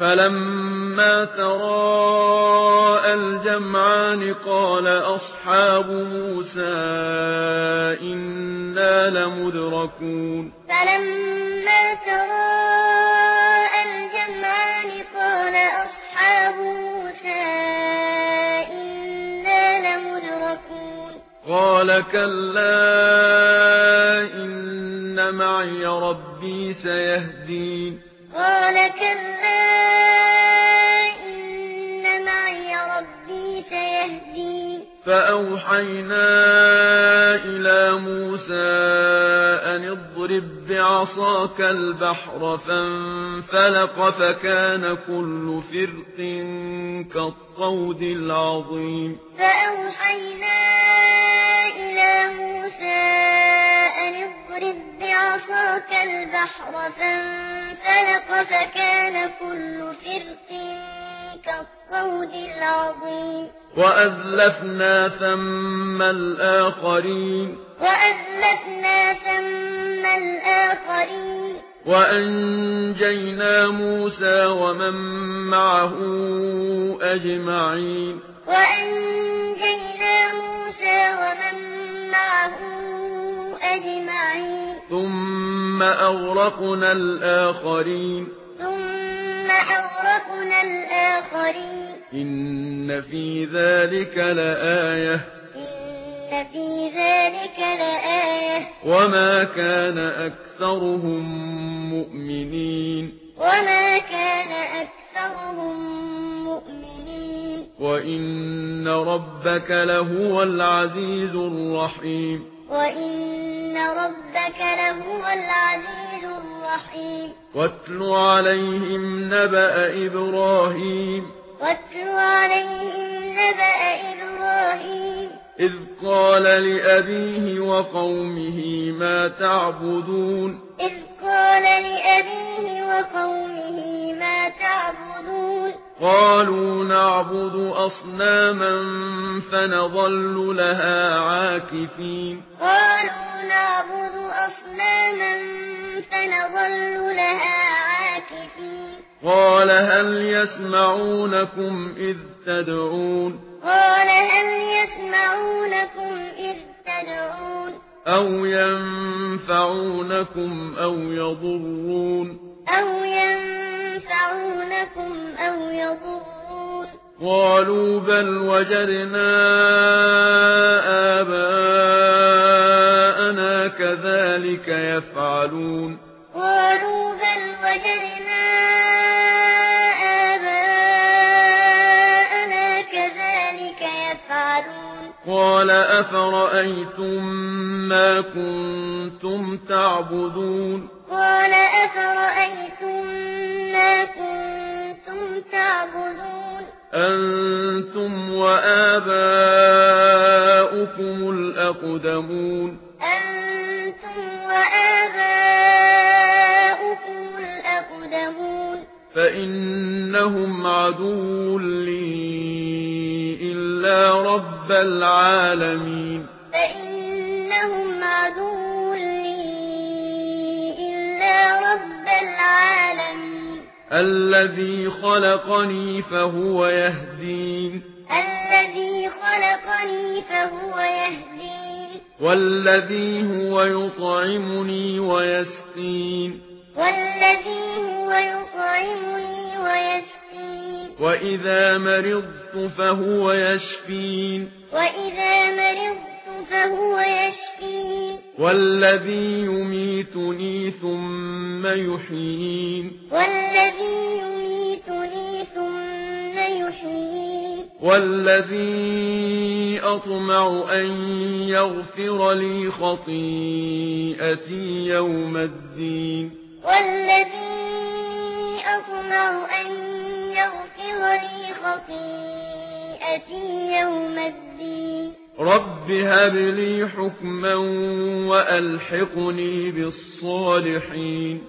فلما تراءى الجمعان قال أصحاب موسى إنا لمدركون فلما تراءى الجمعان قال أصحاب موسى إنا لمدركون قال كلا إن معي ربي سيهدين قال كلا إن معي ربي سيهدين فأوحينا إلى موسى أن اضرب بعصاك البحر فانفلق فكان كل فرق كالطود العظيم فأوحينا إلى موسى أن اضرب بعصاك البحر فانفلق فكان كل فرق كالطود العظيم وأزلفنا ثم الآخرين وأنجينا موسى ومن معه أجمعين ثم أغرقنا الآخرين إن في ذلك لآية وما كان أكثرهم مؤمنين وإن ربك لهو العزيز الرحيم واتل عليهم نبأ إبراهيم إذ قال لأبيه وقومه ما تعبدون قالوا نعبد أصناما فنظل لها عاكفين قال هل يسمعونكم إذ تدعون أو ينفعونكم أو يضرون قالوا بل وجدنا آباءنا كذلك يفعلون قال أفرأيتم ما كنتم تعبدون أنتم وآباؤكم الأقدمون فإنهم عدو لي إلا رب العالمين الذي خلقني فهو يهدين والذي هو يطعمني ويسقين وإذا مرضت فهو يشفين والذي يميتني ثم يحيين والذي أطمع أن يغفر لي خطيئتي يوم الدين رب هب لي حكما وألحقني بالصالحين